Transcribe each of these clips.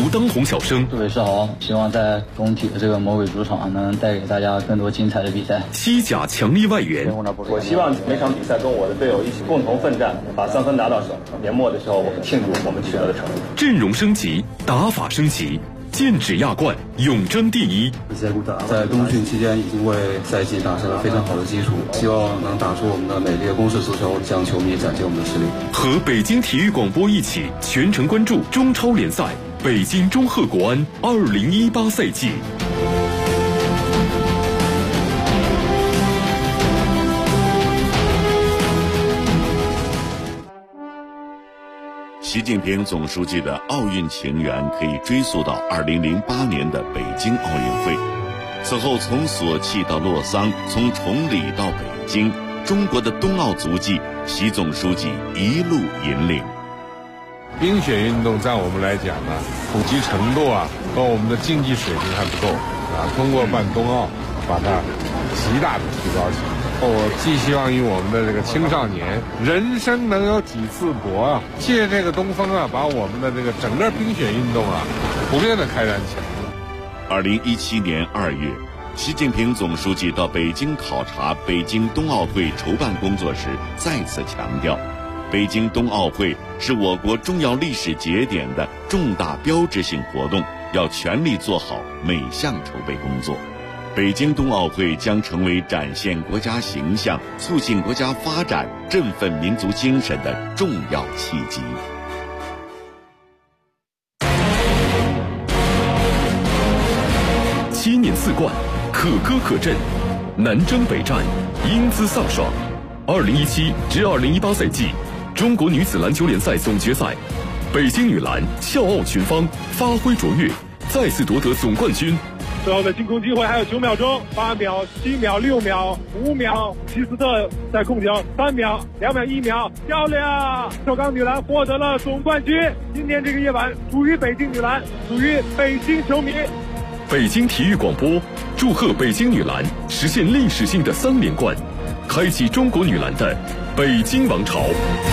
当红小生。 祝伟世豪，希望在工体的这个魔鬼主场能带给大家更多精彩的比赛。 西甲强力外援， 我希望每场比赛跟我的队友一起共同奋战，把3分拿到手。年末的时候，我们庆祝我们取得的成绩。 阵容升级，打法升级。剑指亚冠，永争第一。 在冬训期间已经为赛季打下了非常好的基础，希望能打出我们的美丽的攻势足球，向球迷展现我们的实力。 和北京体育广播一起全程关注中超联赛北京中赫国安2018赛季。 习近平总书记的奥运情缘可以追溯到2008年的北京奥运会。此后从索契到洛桑，从崇礼到北京，中国的冬奥足迹，习总书记一路引领。 冰雪运动在我们来讲呢，普及程度和我们的竞技水平还不够通过办冬奥，把它极大的提高起来。我寄希望于我们的这个青少年，人生能有几次搏借这个东风把我们的这个整个冰雪运动普遍的开展起来。 2017年2月，习近平总书记到北京考察北京冬奥会筹办工作时，再次强调，北京冬奥会是我国重要历史节点的重大标志性活动，要全力做好每项筹备工作。北京冬奥会将成为展现国家形象、促进国家发展、振奋民族精神的重要契机。 7年4冠，可歌可阵，南征北战，英姿飒爽。2017至2018赛季中国女子篮球联赛总决赛，北京女篮笑傲群芳，发挥卓越，再次夺得总冠军。 最后的进攻机会还有9秒钟，8秒、7秒、6秒、5秒，齐斯特在控球，3秒、2秒、1秒，漂亮！首钢女篮获得了总冠军。今天这个夜晚属于北京女篮，属于北京球迷。 北京体育广播祝贺北京女篮实现历史性的3连冠，开启中国女篮的北京王朝。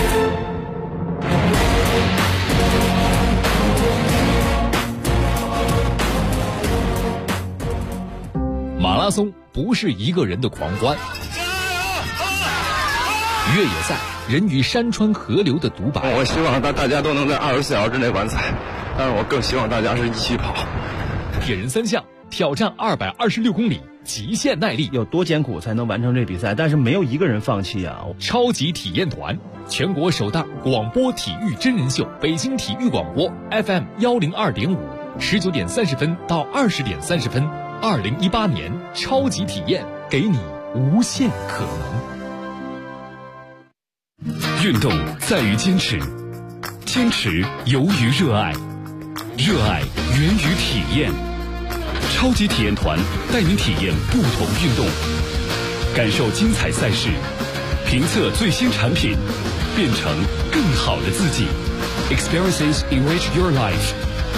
马拉松不是一个人的狂欢，越野赛人与山川河流的独白。 我希望大家都能在24小时之内完赛，但是我更希望大家是一起跑。 铁人3项挑战226公里，极限耐力， 有多艰苦才能完成这比赛？但是没有一个人放弃啊！ 超级体验团，全国首档广播体育真人秀，北京体育广播 FM 102.5，19点30分到20点30分。2018年超级体验，给你无限可能。 运动在于坚持，坚持由于热爱，热爱源于体验。超级体验团带您体验不同运动，感受精彩赛事，评测最新产品，变成更好的自己。Experiences enrich your life。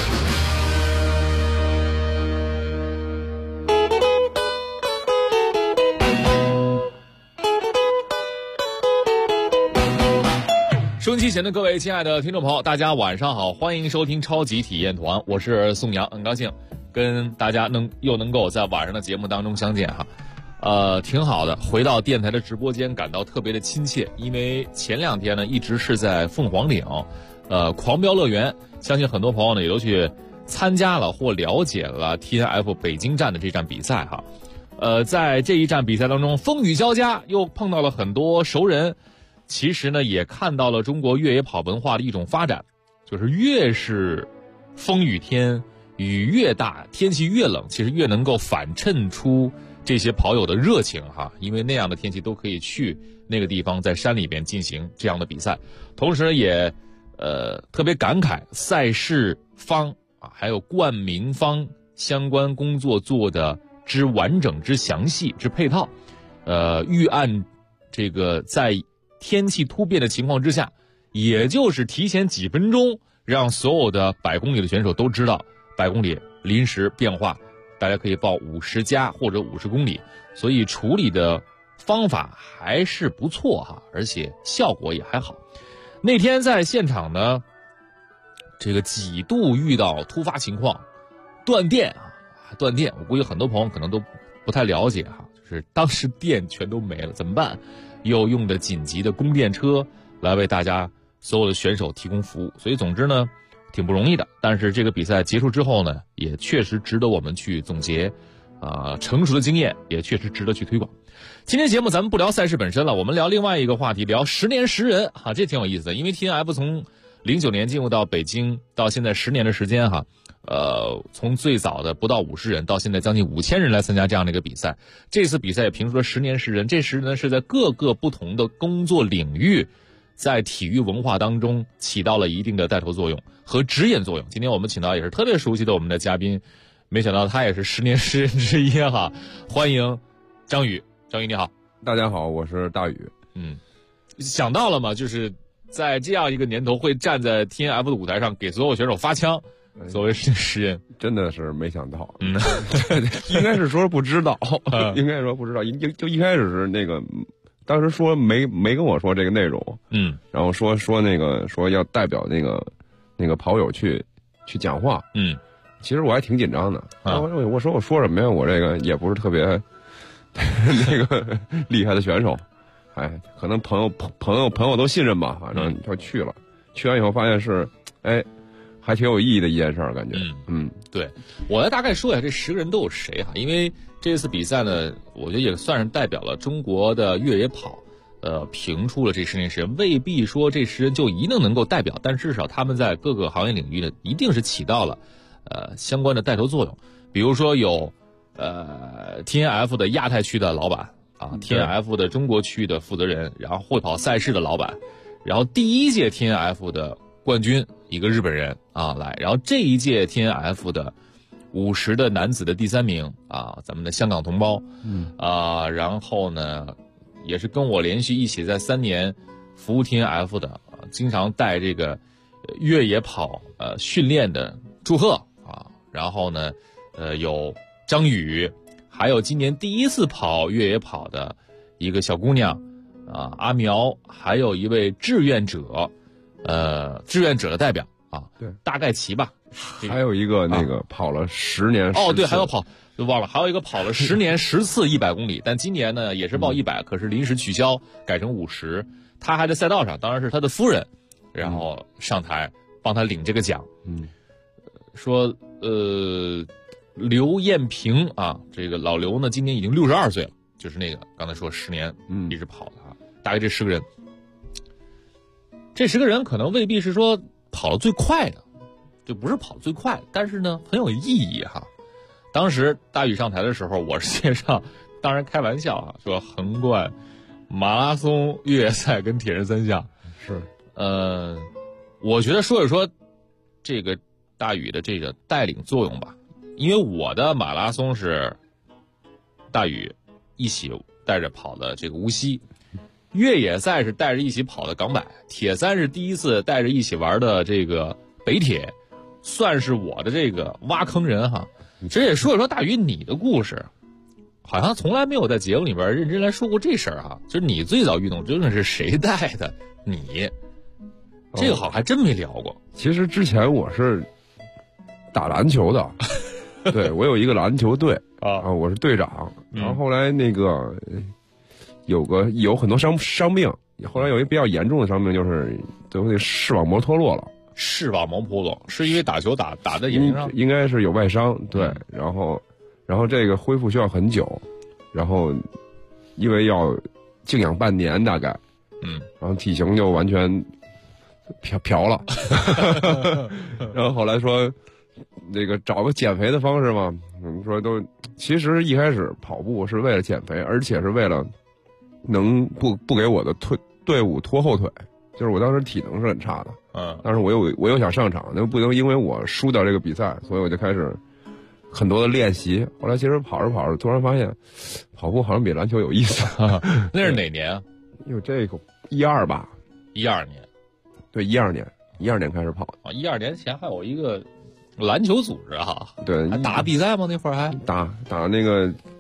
收音机前的各位亲爱的听众朋友，大家晚上好，欢迎收听超级体验团，我是宋阳，很高兴跟大家又能够在晚上的节目当中相见哈。挺好的，回到电台的直播间感到特别的亲切，因为前2天呢一直是在凤凰岭狂飙乐园，相信很多朋友呢也都去参加了或了解了 TNF 北京站的这站比赛哈。在这一站比赛当中风雨交加，又碰到了很多熟人，其实呢也看到了中国越野跑文化的一种发展，就是越是风雨天雨越大，天气越冷，其实越能够反衬出这些跑友的热情哈，因为那样的天气都可以去那个地方，在山里边进行这样的比赛。同时也特别感慨赛事方还有冠名方相关工作做的之完整之详细之配套，预案这个在天气突变的情况之下，也就是提前几分钟让所有的100公里的选手都知道100公里临时变化，大家可以报50加或者50公里，所以处理的方法还是不错哈，而且效果也还好。那天在现场呢， 这个几度遇到突发情况，断电。我估计很多朋友可能都不太了解哈，就是当时电全都没了，怎么办？又用的紧急的供电车来为大家所有的选手提供服务，所以总之呢，挺不容易的。但是这个比赛结束之后呢，也确实值得我们去总结，成熟的经验也确实值得去推广。今天节目咱们不聊赛事本身了，我们聊另外一个话题，聊10年10人哈，这挺有意思的。因为 TNF 从09年进入到北京到现在10年的时间哈，从最早的不到50人到现在将近5000人来参加这样的一个比赛。这次比赛也评出了10年10人，这10人呢是在各个不同的工作领域，在体育文化当中起到了一定的带头作用和指引作用。今天我们请到也是特别熟悉的我们的嘉宾，没想到他也是10年10人之一哈，欢迎张宇。张宇你好。 大家好，我是大宇。 想到了吗？就是在这样一个年头会站在 TNF 的舞台上给所有选手发枪，作为10人， 真的是没想到。应该是说不知道，应该说不知道。就一开始是那个，当时说没跟我说这个内容，然后说那个说要代表那个跑友去讲话，其实我还挺紧张的。我说什么呀？我这个也不是特别那个厉害的选手。可能朋友都信任吧，反正就去了。去完以后发现是，还挺有意义的一件事儿，感觉。 对，我来大概说一下这10个人都有谁哈，因为这次比赛呢，我觉得也算是代表了中国的越野跑，评出了这10年10人，未必说这10人就一定能够代表，但至少他们在各个行业领域呢，一定是起到了相关的带头作用。比如说有TNF 的亚太区的老板。TNF 的中国区的负责人，然后会跑赛事的老板，然后第一届 TNF 的冠军一个日本人来，然后这一届 TNF 的50的男子的第3名咱们的香港同胞，然后呢也是跟我连续一起在3年服务 TNF 的，经常带这个越野跑训练的祝贺然后呢有张宇。还有今年第一次跑越野跑的一个小姑娘阿苗，还有一位志愿者的代表对， 大概齐吧。 还有一个那个跑了10年10次对，还有就忘了，还有一个跑了10年10次100公里，但今年呢也是报100，可是临时取消改成50。他还在赛道上，当然是他的夫人，然后上台帮他领这个奖。说刘艳平这个老刘呢，今年已经62岁了，就是那个刚才说10年一直跑的大概这10个人，这10个人可能未必是说跑得最快的，就不是跑得最快，但是呢很有意义哈。当时大宇上台的时候，我是介绍，当然开玩笑说横贯马拉松、越野赛跟铁人3项是， 我觉得说一说这个大宇的这个带领作用吧。因为我的马拉松是大宇一起带着跑的这个无锡，越野赛是带着一起跑的港百，铁三是第一次带着一起玩的这个北铁，算是我的这个挖坑人哈。这也说一说大宇你的故事，好像从来没有在节目里边认真来说过这事儿哈。就是你最早运动究竟是谁带的？你这个好像还真没聊过。 其实之前我是打篮球的。对，我有一个篮球队我是队长。然后后来那个有很多伤病，后来有一个比较严重的伤病，就是最后那个视网膜脱落了。 视网膜脱落是因为打球打在眼睛上， 应该是有外伤。对，然后这个恢复需要很久，然后因为要静养半年大概，然后体型就完全飘了。然后后来说。那个找个减肥的方式嘛，我们说其实一开始跑步是为了减肥，而且是为了能不给我的队伍拖后腿，就是我当时体能是很差的，但是我又想上场，那不能因为我输掉这个比赛，所以我就开始很多的练习。后来其实跑着跑着，突然发现跑步好像比篮球有意思。 那是哪年？ 有这个12吧 ，12年， 对，12年开始跑的。 12年前还有一个篮球组织对， 还打比赛吗？那会儿还打那个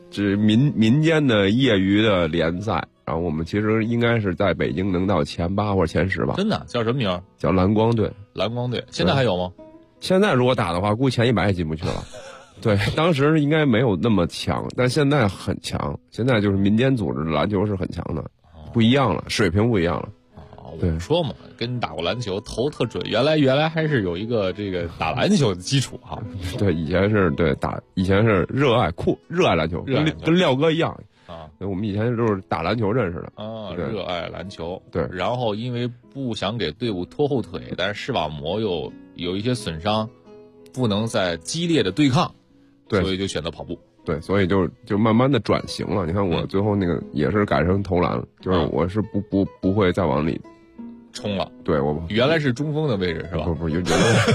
这民间的业余的联赛，然后我们其实应该是在北京能到前8或者前10吧。 真的？叫什么名？ 叫蓝光队。 蓝光队现在还有吗？ 现在如果打的话，估计前100也进不去了。对，当时应该没有那么强，但现在很强。现在就是民间组织的篮球是很强的，不一样了，水平不一样了。 我说嘛，跟你打过篮球，投特准。原来还是有一个这个打篮球的基础哈。 对，以前是热爱篮球，跟廖哥一样啊。我们以前都是打篮球认识的啊，热爱篮球。 对， 然后因为不想给队伍拖后腿，但是视网膜又有一些损伤，不能再激烈的对抗。 对， 所以就选择跑步。 对，所以就慢慢的转型了。你看我最后那个也是改成投篮了，就是我是不会再往里冲了。 对，我原来是中锋的位置是吧？ 不，原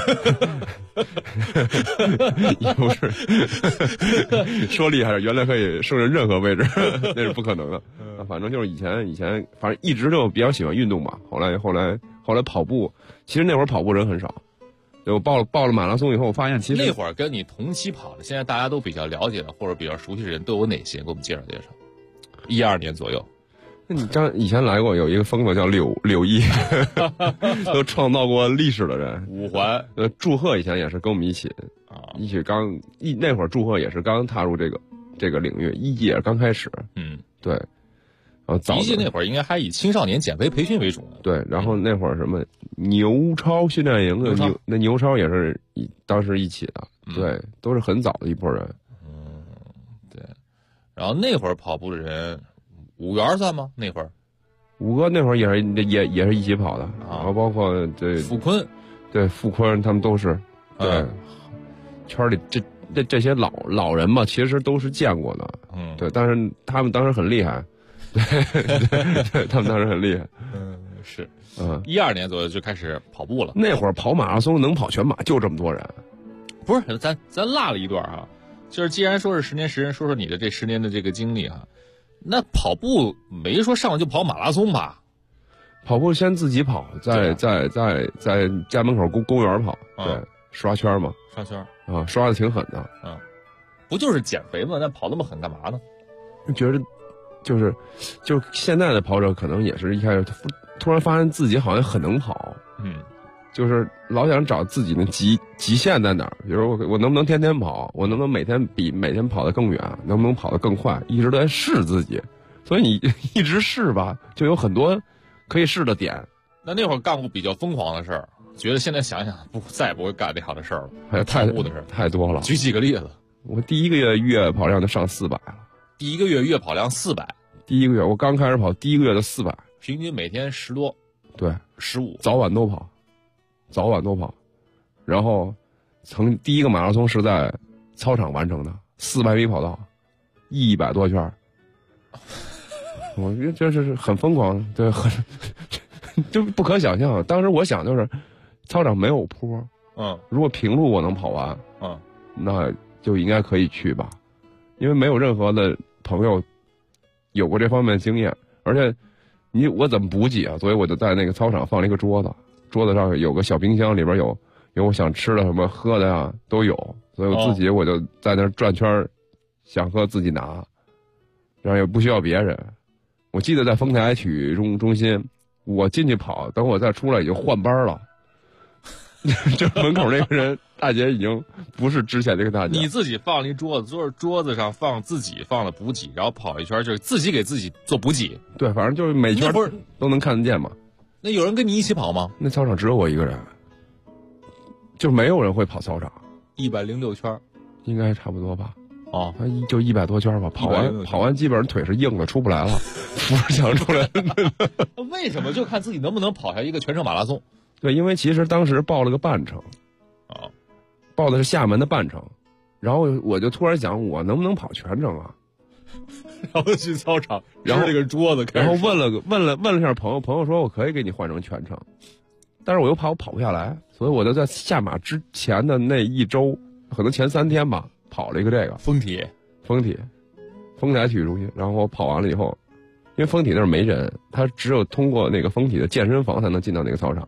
来也不是说厉害，原来可以胜任任何位置，那是不可能的。反正就是以前反正一直就比较喜欢运动吧。后来跑步，其实那会儿跑步人很少。我报了马拉松以后，我发现其实那会儿跟你同期跑的，现在大家都比较了解的或者比较熟悉的人都有哪些？给我们介绍介绍。12年左右， 那你以前来过有一个疯子叫柳毅，都创造过历史的人。 5环， 祝贺以前也是跟我们一起那会儿祝贺也是刚踏入这个领域，一季也是刚开始。对。然后一季那会儿应该还以青少年减肥培训为主呢。 对，然后那会儿什么牛超训练营的牛超也是当时一起的，对，都是很早的一波人。 对。然后那会儿跑步的人，5元算吗？那会儿 5哥那会儿也是一起跑的，然后包括这傅坤， 对，傅坤他们都是对圈里这些老人嘛，其实都是见过的。对，但是他们当时很厉害。对，他们当时很厉害。 是，12年左右就开始跑步了。 那会儿跑马拉松能跑全马就这么多人， 不是？咱落了一段啊，就是既然说是10年10人，说说你的这10年的这个经历啊。那跑步没说上来就跑马拉松吧？ 跑步先自己跑，在家门口公园跑，对，刷圈嘛， 刷圈啊，刷的挺狠的。 不就是减肥吗？那跑那么狠干嘛呢？ 觉得。就是现在的跑者可能也是一开始突然发现自己好像很能跑，就是老想找自己的极限在哪儿。比如我能不能天天跑，我能不能每天跑得更远，能不能跑得更快，一直都在试自己。所以你一直试吧，就有很多可以试的点。 那会儿干过比较疯狂的事儿，觉得现在想想再也不会干这样的事儿了。 还有跑步的事儿太多了， 举几个例子。 我第一个月月跑量就上400了。 第一个月月跑量400， 第一个月我刚开始跑，第一个月就400， 平均每天10多， 对 ，15， 早晚都跑，然后第一个马拉松是在操场完成的，400米跑道，100多圈，我觉得这是很疯狂，对，就不可想象。当时我想就是操场没有坡，如果平路我能跑完，那就应该可以去吧。因为没有任何的朋友有过这方面的经验，而且我怎么补给啊？所以我就在那个操场放了一个桌子，桌子上有个小冰箱，里边有我想吃的什么喝的呀都有，所以我自己我就在那转圈，想喝自己拿，然后也不需要别人。我记得在丰台体育中心，我进去跑，等我再出来已经换班了。这门口那个人大姐已经不是之前那个大姐。 你自己放了一桌子，桌子上自己放了补给，然后跑一圈，就是自己给自己做补给。 对，反正就是每圈都能看得见嘛。 那有人跟你一起跑吗？ 那操场只有我一个人，就没有人会跑操场。 106圈， 应该差不多吧？就100多圈吧。跑完基本上腿是硬的，出不来了，扶着墙出来。 为什么？就看自己能不能跑下一个全程马拉松。 对，因为其实当时报了个半程，报的是厦门的半程，然后我就突然想，我能不能跑全程啊？ 然后去操场，然后这个桌子， 然后问了下朋友说我可以给你换成全程，但是我又怕我跑不下来，所以我就在下马之前的那一周，可能前3天吧，跑了一个这个丰台体育中心，然后我跑完了以后，因为丰体那儿没人，他只有通过那个丰体的健身房才能进到那个操场。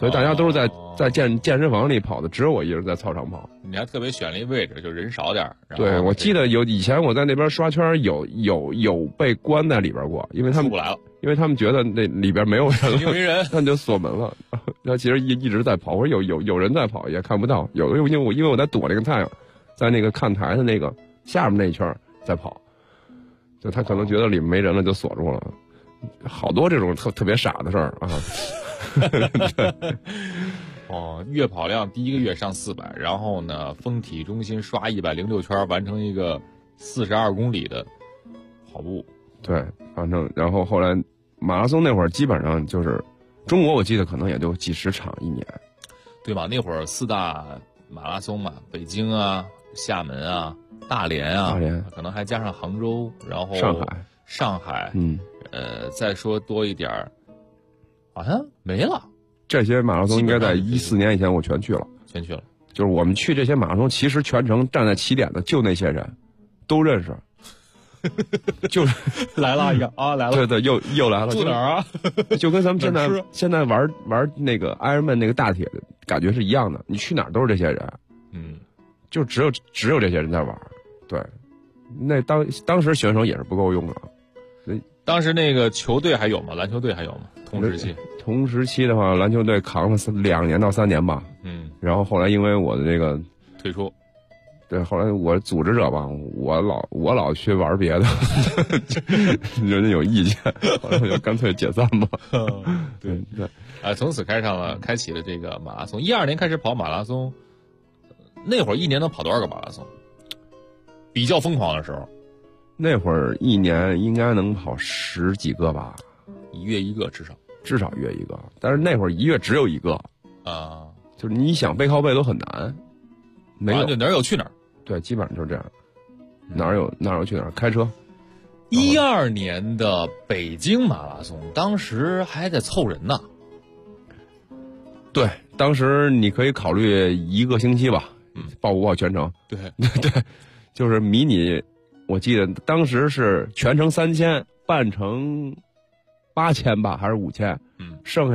所以大家都是在健身房里跑的，只有我一人在操场跑。 你还特别选了一位置，就人少点。 对，我记得以前我在那边刷圈，有被关在里边过，因为他们出不来了， 因为他们觉得那里边没有人了， 没人， 他们就锁门了。他其实一直在跑，我说有人在跑，也看不到。有的因为我在躲那个太阳，在那个看台的那个下面那一圈在跑，就他可能觉得里面没人了，就锁住了。好多这种特别傻的事儿啊。 哦，月跑量第一个月上400，然后呢，峰体中心刷106圈，完成一个42公里的跑步。 对，反正然后后来马拉松那会儿基本上就是中国，我记得可能也就几十场一年， 对吧？那会儿4大马拉松嘛，北京啊、厦门啊、大连啊，可能还加上杭州，然后上海，再说多一点儿，好像没了。 这些马拉松应该在14年以前我全去了，就是我们去这些马拉松，其实全程站在起点的就那些人，都认识。就是来了一个啊，来了， 对，又来了。 住哪儿啊？ 就跟咱们现在玩那个 Ironman 那个大铁的感觉是一样的，你去哪儿都是这些人，就只有这些人在玩。对，那当时选手也是不够用的。 当时那个球队还有吗？篮球队还有吗？ 同时期的话，篮球队扛了2年到3年吧。然后后来因为我的这个退出。 对，后来我组织者吧，我老去玩别的，人家有意见，后来我就干脆解散吧。对， 从此开启了这个马拉松。12年开始跑马拉松，那会儿一年能跑多少个马拉松？比较疯狂的时候， 那会儿一年应该能跑10几个吧， 一月一个至少月一个，但是那会儿一月只有一个啊， 就是你想背靠背都很难，没有就哪儿有去哪儿。 对，基本上就是这样，哪儿有去哪儿，开车。 12年的北京马拉松，当时还得凑人呢。 对，当时你可以考虑1个星期吧，报不报全程？ 对， 就是迷你，我记得当时是全程3000，半程8000吧，还是5000？剩下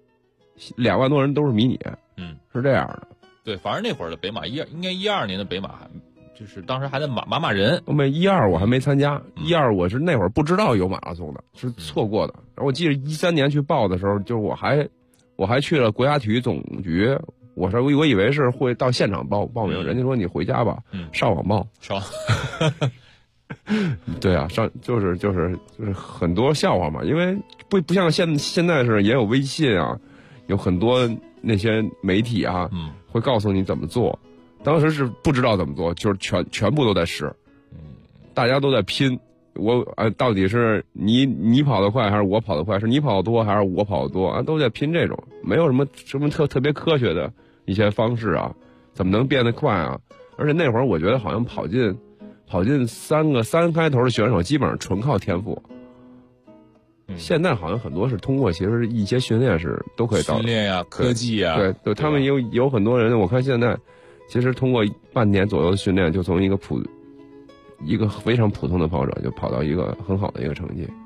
2万多人都是迷你，是这样的。 对，反正那会儿的北马应该12年的北马就是当时还在马人。 没12我还没参加，12我是那会儿不知道有马拉松的，是错过的。然后我记得13年去报的时候，就是我还去了国家体育总局，我以为是会到现场报名，人家说你回家吧，上网报。对啊，就是很多笑话嘛，因为不像现在是也有微信啊，有很多那些媒体啊，会告诉你怎么做。当时是不知道怎么做，就是全部都在试，大家都在拼。到底是你跑得快还是我跑得快？是你跑得多还是我跑得多啊？都在拼这种，没有什么特别科学的一些方式啊，怎么能变得快啊？而且那会儿我觉得好像跑进3开头的选手基本上纯靠天赋。现在好像很多是通过其实一些训练是都可以到训练呀、科技呀。 对，他们有很多人，我看现在其实通过半年左右的训练，就从一个非常普通的跑者，就跑到一个很好的一个成绩。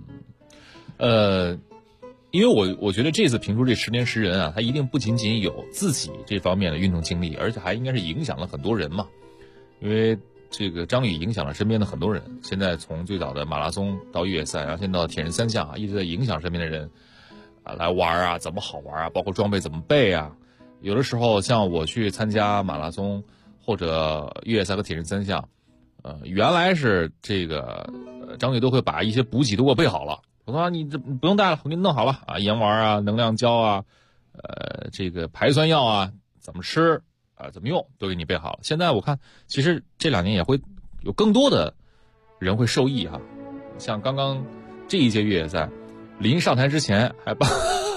因为我觉得这次评出这10年10人啊，他一定不仅仅有自己这方面的运动经历，而且还应该是影响了很多人嘛。因为这个张宇影响了身边的很多人，现在从最早的马拉松到越野赛，然后现在到铁人3项啊，一直在影响身边的人啊来玩啊，怎么好玩啊，包括装备怎么备啊。有的时候像我去参加马拉松或者越野赛和铁人3项，原来是这个张宇都会把一些补给都给我备好了。我说你这不用带了，我给你弄好了啊，盐丸啊、能量胶啊、这个排酸药啊，怎么吃啊、怎么用都给你备好了。现在我看，其实这2年也会有更多的人会受益哈。像刚刚这一届越野赛，临上台之前还把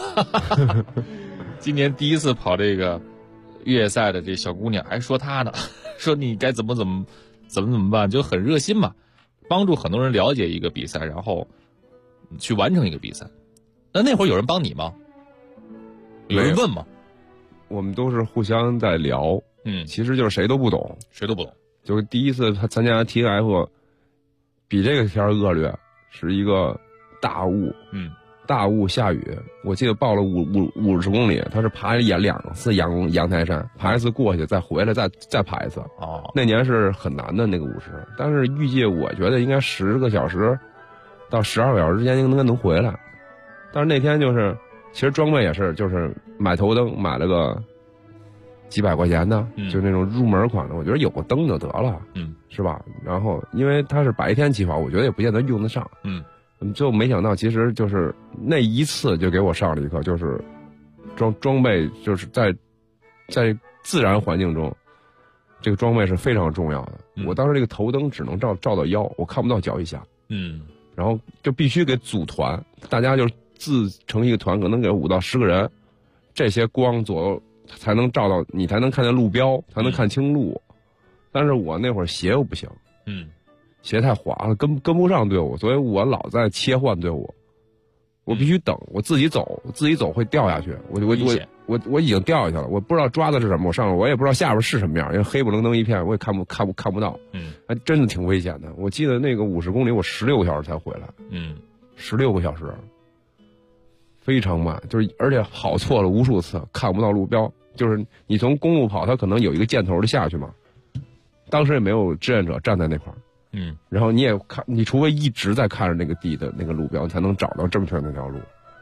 今年第一次跑这个越野赛的这小姑娘还说她呢，说你该怎么办，就很热心嘛，帮助很多人了解一个比赛，然后去完成一个比赛。那会儿有人帮你吗？有人问吗？ 我们都是互相在聊，其实就是谁都不懂。就是第一次他参加 TNF， 比这个天恶劣，是一个大雾， 大雾下雨，我记得报了50公里，他是爬2次阳台山，爬一次过去，再回来再爬一次。 哦， 那年是很难的那个50，但是预计我觉得应该10个小时到12个小时之间应该能回来。但是那天就是其实装备也是就是买头灯，买了个几百块钱的，就那种入门款的，我觉得有个灯就得了，是吧？然后因为它是白天起跑，我觉得也不见得用得上，就没想到其实就是那一次就给我上了一课，就是装备就是在自然环境中，这个装备是非常重要的。我当时这个头灯只能照到腰，我看不到脚以下，然后就必须给组团，大家就自成一个团，可能给5到10个人，这些光左右才能照到你，才能看见路标，才能看清路。但是我那会儿鞋又不行，鞋太滑了，跟不上队伍，所以我老在切换队伍，我必须等，我自己走会掉下去，我已经掉下去了，我不知道抓的是什么，我上来我也不知道下边是什么样，因为黑不楞登一片，我也看不到，还真的挺危险的。我记得那个50公里我16个小时才回来，16个小时，非常慢，就是而且跑错了无数次，看不到路标，就是你从公路跑，它可能有一个箭头就下去嘛，当时也没有志愿者站在那块儿。然后你也看，你除非一直在看着那个地的那个路标，你才能找到正确的那条路。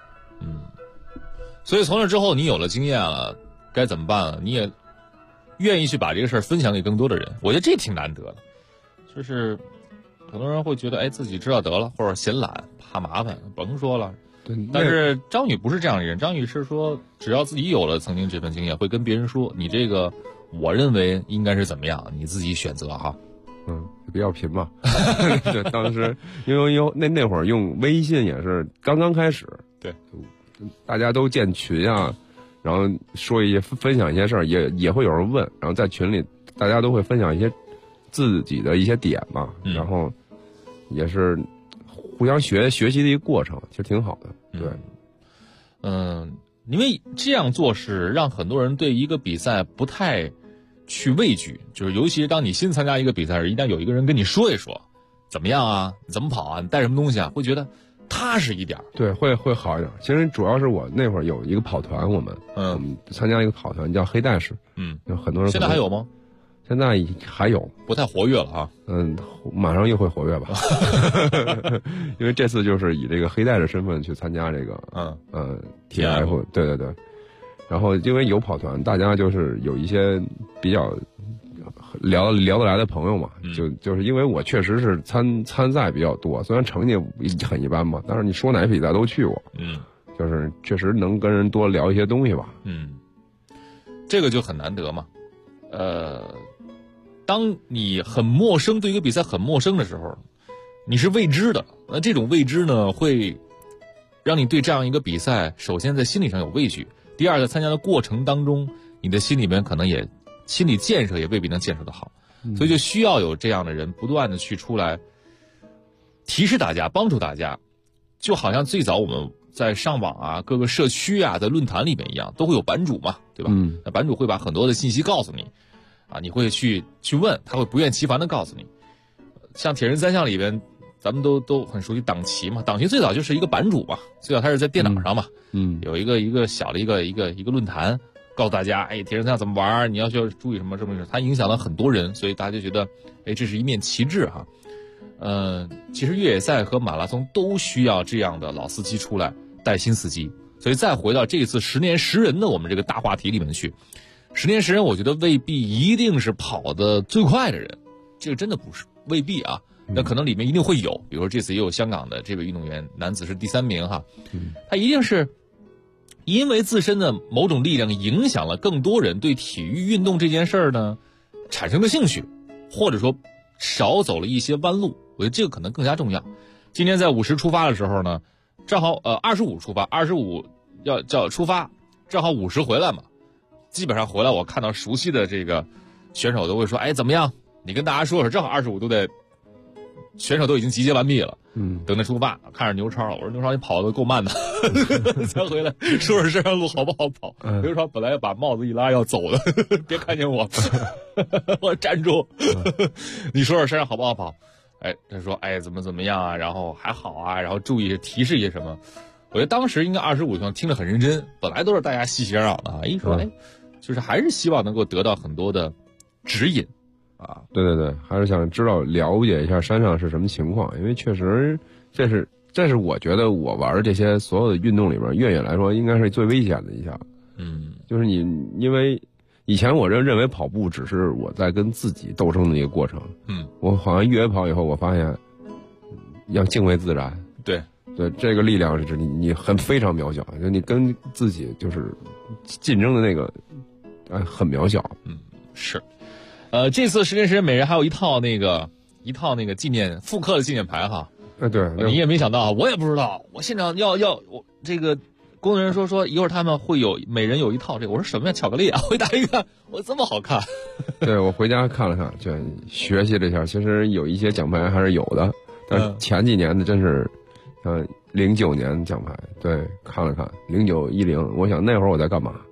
所以从那之后，你有了经验了，该怎么办了？你也愿意去把这个事儿分享给更多的人，我觉得这挺难得的。就是很多人会觉得，哎，自己知道得了，或者嫌懒、怕麻烦，甭说了。 对， 但是张宇不是这样的人，张宇是说，只要自己有了曾经这份经验，会跟别人说，你这个我认为应该是怎么样，你自己选择哈。 比较贫嘛。对，当时因为那会儿用微信也是刚刚开始， 对， 大家都建群啊，然后说一些分享一些事儿，也会有人问，然后在群里大家都会分享一些自己的一些点嘛，然后也是互相学习的一个过程，其实挺好的。对， 因为这样做是让很多人对一个比赛不太去畏惧，就是尤其是当你新参加一个比赛时，一旦有一个人跟你说一说怎么样啊，你怎么跑啊，你带什么东西啊，会觉得踏实一点。 对，会好一点。其实主要是我那会儿有一个跑团，我们参加一个跑团叫黑带式，有很多人。 现在还有吗？ 现在还有， 不太活跃了啊。 马上又会活跃吧。因为这次就是以这个黑带的身份去参加这个TF， 对。然后因为有跑团，大家就是有一些比较聊得来的朋友嘛，就是因为我确实是参赛比较多，虽然成绩很一般嘛，但是你说哪个比赛都去过，就是确实能跟人多聊一些东西吧。 这个就很难得嘛。当你很陌生，对一个比赛很陌生的时候，你是未知的，那这种未知呢，会让你对这样一个比赛，首先在心理上有畏惧。第二，在参加的过程当中，你的心里面可能也心理建设也未必能建设得好，所以就需要有这样的人不断的去出来提示大家，帮助大家。就好像最早我们在上网啊，各个社区啊，在论坛里面一样，都会有版主嘛，对吧？那版主会把很多的信息告诉你啊，你会去问，他会不厌其烦的告诉你。像铁人三项里边，咱们都很熟悉党旗嘛，党旗最早就是一个版主嘛，最早他是在电脑上嘛，有一个小的一个论坛，告诉大家，哎，铁人三项怎么玩，你要需要注意什么什么，它影响了很多人，所以大家就觉得，哎，这是一面旗帜哈。其实越野赛和马拉松都需要这样的老司机出来带新司机，所以再回到这次10年10人的我们这个大话题里面去，10年10人，我觉得未必一定是跑得最快的人，这个真的不是，未必啊。那可能里面一定会有，比如说这次也有香港的这位运动员，男子是第3名哈，他一定是因为自身的某种力量影响了更多人对体育运动这件事儿呢产生了兴趣，或者说少走了一些弯路，我觉得这个可能更加重要。今天在50出发的时候呢，正好25出发，25要出发，正好50回来嘛。基本上回来我看到熟悉的这个选手都会说，哎，怎么样？你跟大家说，正好25都得选手都已经集结完毕了，等着出发，看着牛超了。我说牛超你跑得够慢的，才回来说说山上路好不好跑。牛超本来要把帽子一拉要走的，别看见我，我站住。你说说山上好不好跑？哎，他说哎怎么样啊，然后还好啊，然后注意提示一些什么。 我觉得当时应该25兄听得很认真，本来都是大家熙熙攘攘的啊，一说就是还是希望能够得到很多的指引啊。 对对对，还是想知道了解一下山上是什么情况，因为确实这是我觉得我玩的这些所有的运动里边，越野来说应该是最危险的一项。就是因为以前我认为跑步只是我在跟自己斗争的一个过程。我好像越野跑以后，我发现要敬畏自然。 对， 这个力量是你非常渺小，就你跟自己就是竞争的那个，很渺小。 是。这次10年10人每人还有一套那个纪念复刻的纪念牌哈。 对， 你也没想到，我也不知道，我现场我这个工作人员说一会儿他们会每人有一套这个，我说什么呀？巧克力啊！回答一看，我这么好看。对， 我回家看了看，就学习了一下，其实有一些奖牌还是有的，但是前几年的真是，像09年奖牌，对，看了看09、10，我想那会儿我在干嘛？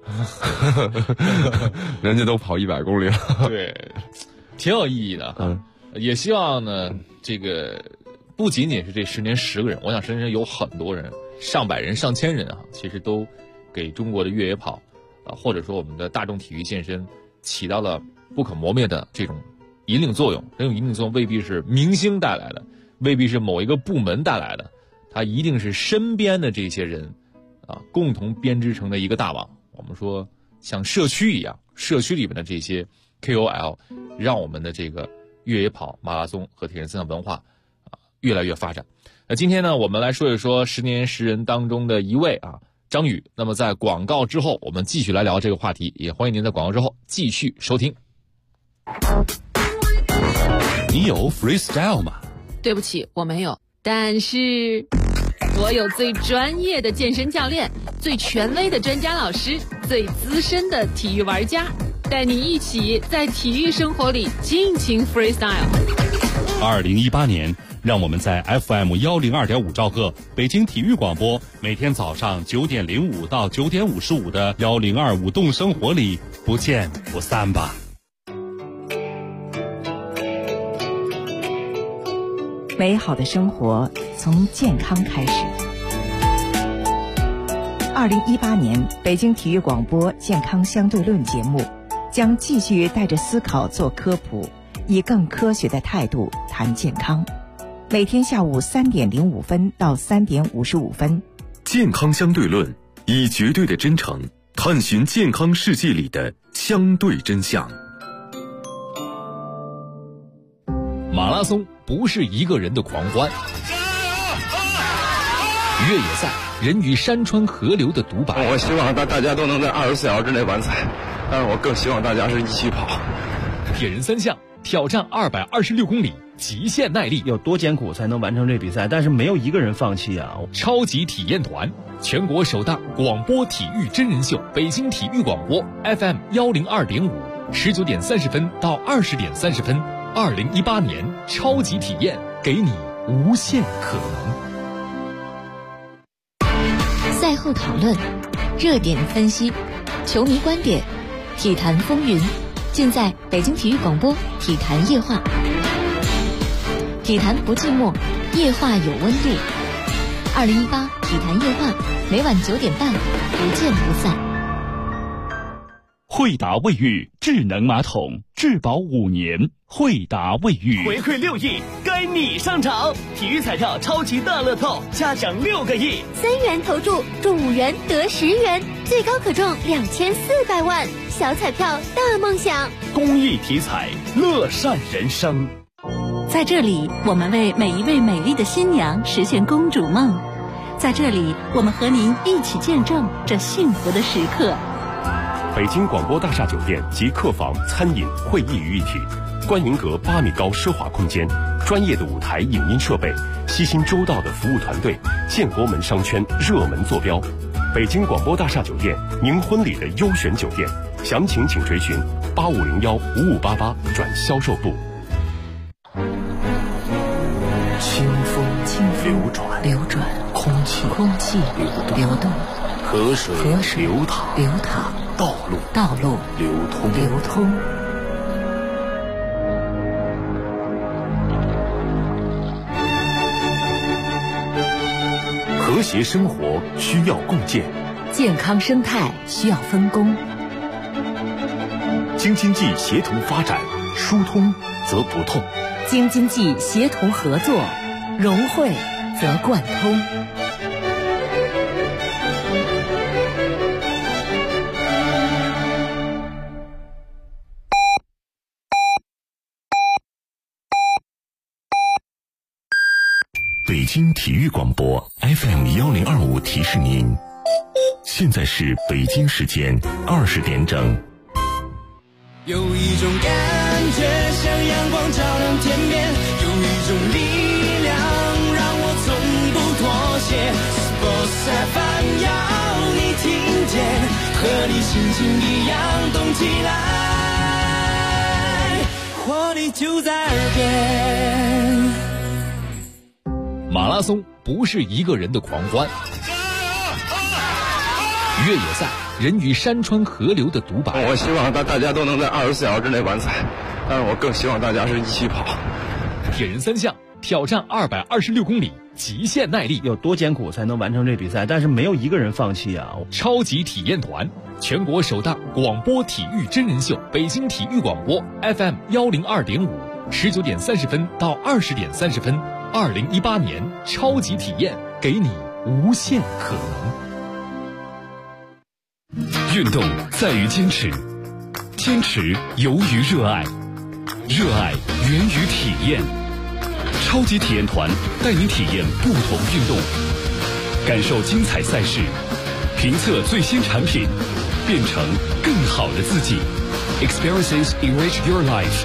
人家都跑100公里了。 对，挺有意义的。也希望呢，这个不仅仅是这10年10个人，我想10年有很多人，上百人、上千人啊，其实都给中国的越野跑或者说我们的大众体育健身起到了不可磨灭的这种引领作用。这种引领作用未必是明星带来的，未必是某一个部门带来的，它一定是身边的这些人共同编织成的一个大网。我们说像社区一样，社区里面的这些 KOL 让我们的这个越野跑、马拉松和铁人三项文化越来越发展。那今天呢，我们来说一说10年10人当中的一位张宇。那么在广告之后，我们继续来聊这个话题，也欢迎您在广告之后继续收听。 你有 freestyle 吗？ 对不起，我没有，但是我有最专业的健身教练，最权威的专家老师，最资深的体育玩家，带你一起在体育生活里尽情 freestyle。 2018年，让我们在 FM 102.5兆赫北京体育广播，每天早上9点05到9点55的102舞动生活里不见不散吧。 美好的生活从健康开始。2018年北京体育广播健康相对论节目将继续带着思考做科普，以更科学的态度谈健康。每天下午3点05分到3点55分。 健康相对论，以绝对的真诚探寻健康世界里的相对真相。 马拉松不是一个人的狂欢，越野赛人与山川河流的独白。 我希望大家都能在24小时之内完赛，但是我更希望大家是一起跑。 铁人三项挑战226公里，极限耐力， 有多艰苦才能完成这比赛？但是没有一个人放弃啊！ 超级体验团，全国首档广播体育真人秀，北京体育广播 FM 102.5，19点30分到20点30分。2018年超级体验，给你无限可能。 赛后讨论，热点分析，球迷观点，体坛风云，尽在北京体育广播体坛夜话。体坛不寂寞，夜话有温度。2018体坛夜话，每晚9点半，不见不散。 惠达卫浴智能马桶，质保5年。惠达卫浴回馈6亿，该你上场！体育彩票超级大乐透，加奖6个亿 ，3元投注中5元得10元，最高可中2400万，小彩票大梦想。 公益体彩，乐善人生。 在这里，我们为每一位美丽的新娘实现公主梦。在这里，我们和您一起见证这幸福的时刻。 北京广播大厦酒店及客房、餐饮、会议于一体，观云阁8米高奢华空间，专业的舞台影音设备，悉心周到的服务团队，建国门商圈热门坐标。北京广播大厦酒店，您婚礼的优选酒店，详情请垂询85015588转销售部。 清风流转，空气流动，河水流淌，道路流通。 河和谐生活需要共建， 健康生态需要分工。 京津冀协同发展，疏通则不痛； 京津冀协同合作，融汇则贯通。 北京体育广播 FM1025提示您，现在是北京时间20点整。 有一种感觉像阳光照亮天边，有一种力量让我从不妥协。Sports FM 要你听见，和你心情一样动起来，活力就在耳边。 马拉松不是一个人的狂欢，越野赛人与山川河流的独白。 我希望大家都能在24小时之内完赛，但是我更希望大家是一起跑。 铁人三项挑战226公里，极限耐力， 有多艰苦才能完成这比赛？但是没有一个人放弃啊！ 超级体验团，全国首档广播体育真人秀，北京体育广播 FM102.5，19点30分到20点30分。2018年超级体验，给你无限可能。 运动在于坚持，坚持由于热爱，热爱源于体验。超级体验团带您体验不同运动，感受精彩赛事，评测最新产品，变成更好的自己。Experiences enrich your life。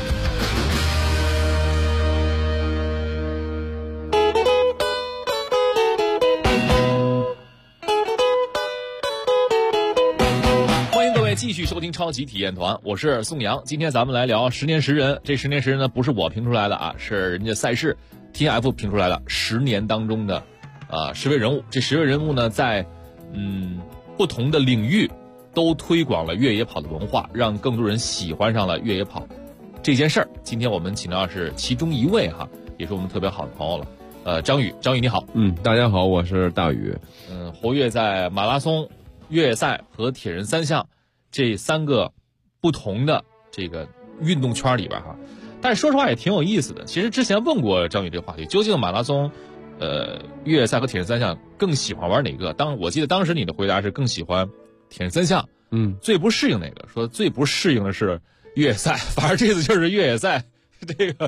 继续收听超级体验团，我是宋阳。今天咱们来聊10年10人，这10年10人呢不是我评出来的啊，是人家赛事 TF 评出来的10年当中的10位人物。这10位人物呢，在不同的领域都推广了越野跑的文化，让更多人喜欢上了越野跑这件事儿。今天我们请到的是其中一位哈，也是我们特别好的朋友了。张宇你好。 大家好，我是大宇。 活跃在马拉松、越野赛和铁人三项这3个不同的这个运动圈里边哈，但是说实话也挺有意思的。其实之前问过张宇这个话题，究竟马拉松、越野赛和铁人三项更喜欢玩哪个？我记得当时你的回答是更喜欢铁人三项，最不适应哪个？说最不适应的是越野赛，反而这次就是越野赛，这个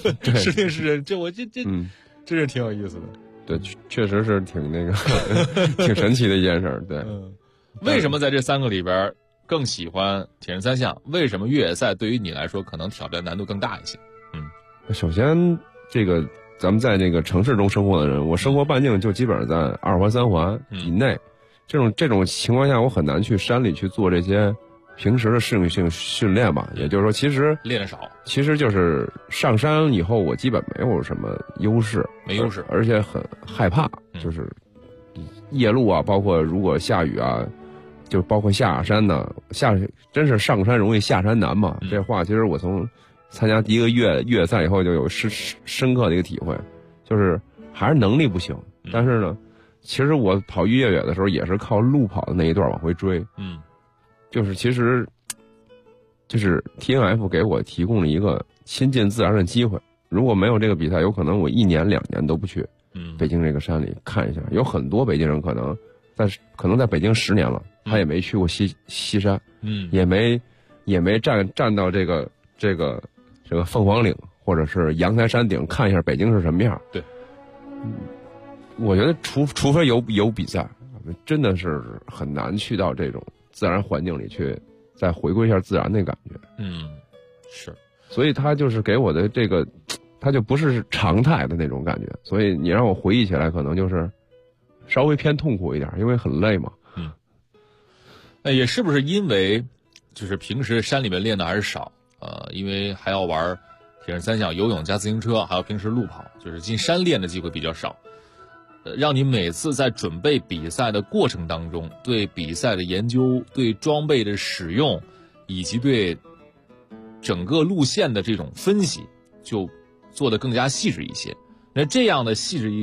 10年10人，这是挺有意思的。 对，确实是挺挺神奇的一件事儿。对， 为什么在这3个里边更喜欢铁人三项？为什么越野赛对于你来说可能挑战难度更大一些？ 首先这个咱们在这个城市中生活的人，我生活半径就基本上在2环3环以内，这种情况下，我很难去山里去做这些平时的适应性训练吧。也就是说，其实练得少， 其实就是上山以后，我基本没有什么优势，而且很害怕，就是夜路啊，包括如果下雨啊。就包括下山呢，真是上山容易下山难嘛。这话其实我从参加第一个越野赛以后就有深刻的一个体会，就是还是能力不行。但是呢，其实我跑越野的时候也是靠路跑的那一段往回追。就是其实就是 TNF 给我提供了一个亲近自然的机会。如果没有这个比赛，有可能我1年2年都不去北京这个山里看一下。有很多北京人可能在北京10年了，他也没去过西山，也没站到这个凤凰岭或者是阳台山顶看一下北京是什么样。 对， 我觉得除非有比赛，真的是很难去到这种自然环境里去再回归一下自然的感觉。 是， 所以他就是给我的这个，他就不是常态的那种感觉，所以你让我回忆起来，可能就是稍微偏痛苦一点，因为很累嘛。 也是不是因为就是平时山里面练的还是少，因为还要玩铁人三项、游泳加自行车，还有平时路跑，就是进山练的机会比较少，让你每次在准备比赛的过程当中，对比赛的研究、对装备的使用，以及对整个路线的这种分析，就做得更加细致一些。那这样的细致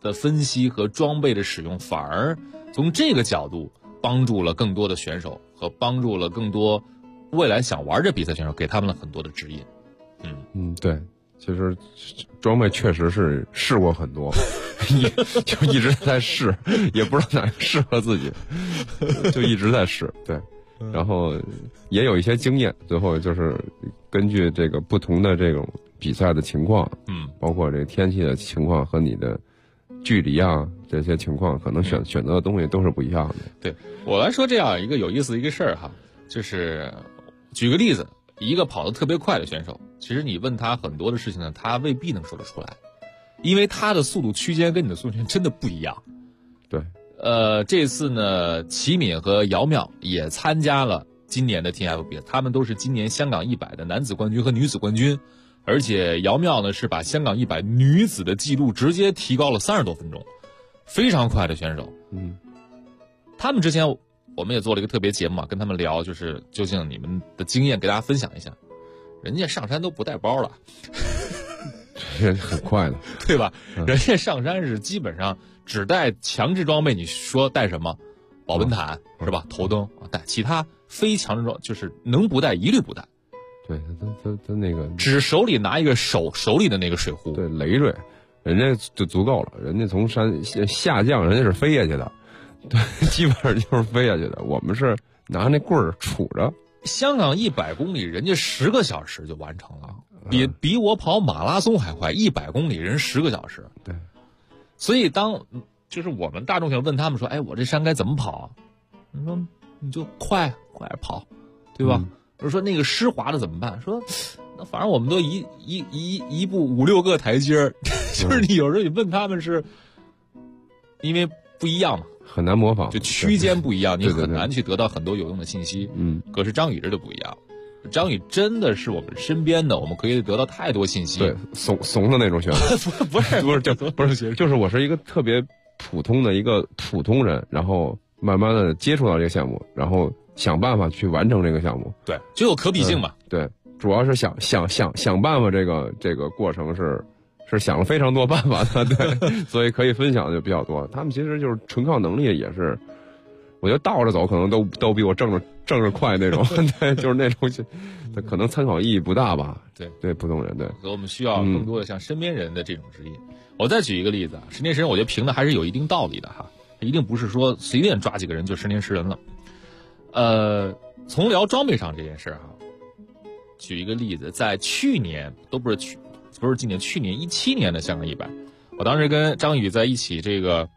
的分析和装备的使用，反而从这个角度帮助了更多的选手和帮助了更多未来想玩这比赛选手，给他们了很多的指引。 对，其实装备确实是试过很多，就一直在试，也不知道哪个适合自己，就一直在试。对，然后也有一些经验，最后就是根据这个不同的这种比赛的情况，包括这个天气的情况和你的距离啊这些情况，可能选择的东西都是不一样的。 对，我来说这样一个有意思的一个事儿哈，就是举个例子，一个跑得特别快的选手，其实你问他很多的事情呢，他未必能说得出来，因为他的速度区间跟你的速度区间真的不一样。 对， 这次呢，齐敏和姚淼也参加了今年的 TFB， 他们都是今年香港100的男子冠军和女子冠军，而且姚淼呢是把香港100女子的记录直接提高了30多分钟，非常快的选手。他们之前我们也做了一个特别节目跟他们聊，就是究竟你们的经验给大家分享一下。人家上山都不带包了， 这很快的， 对吧？人家上山是基本上只带强制装备，你说带什么？保温毯是吧？头灯带，其他非强制装就是能不带一律不带。 对，他那个只手里拿一个手里的那个水壶， 对，累赘，人家就足够了。人家从山下降，人家是飞下去的，对，基本上就是飞下去的。我们是拿那棍儿杵着。 香港100公里，人家10个小时就完成了，比我跑马拉松还快。100公里人10个小时， 对。 所以就是我们大众想问他们说，哎，我这山该怎么跑？你说你就快跑，对吧？说那个湿滑的怎么办？说那反正我们都一步5、6个台阶儿，就是你有时候你问他们是，因为不一样嘛。 很难模仿， 就区间不一样，你很难去得到很多有用的信息。可是张宇这就不一样，张宇真的是我们身边的，我们可以得到太多信息。 对，怂的那种选手，不是，就是我是一个特别普通的一个普通人，然后慢慢的接触到这个项目，然后想办法去完成这个项目。 对，就有可比性嘛。 对，主要是想办法，这个过程是想了非常多办法的，对，所以可以分享的就比较多。他们其实就是纯靠能力，也是，我觉得倒着走可能都比我正着快那种，对，就是那种，可能参考意义不大吧。对，普通人对。 所以我们需要更多的像身边人的这种指引。我再举一个例子，10年10人，我觉得评的还是有一定道理的哈，一定不是说随便抓几个人就10年10人了。从聊装备上这件事哈，举一个例子，在去年不是今年，去年17年的香港100，我当时跟张宇在一起，这个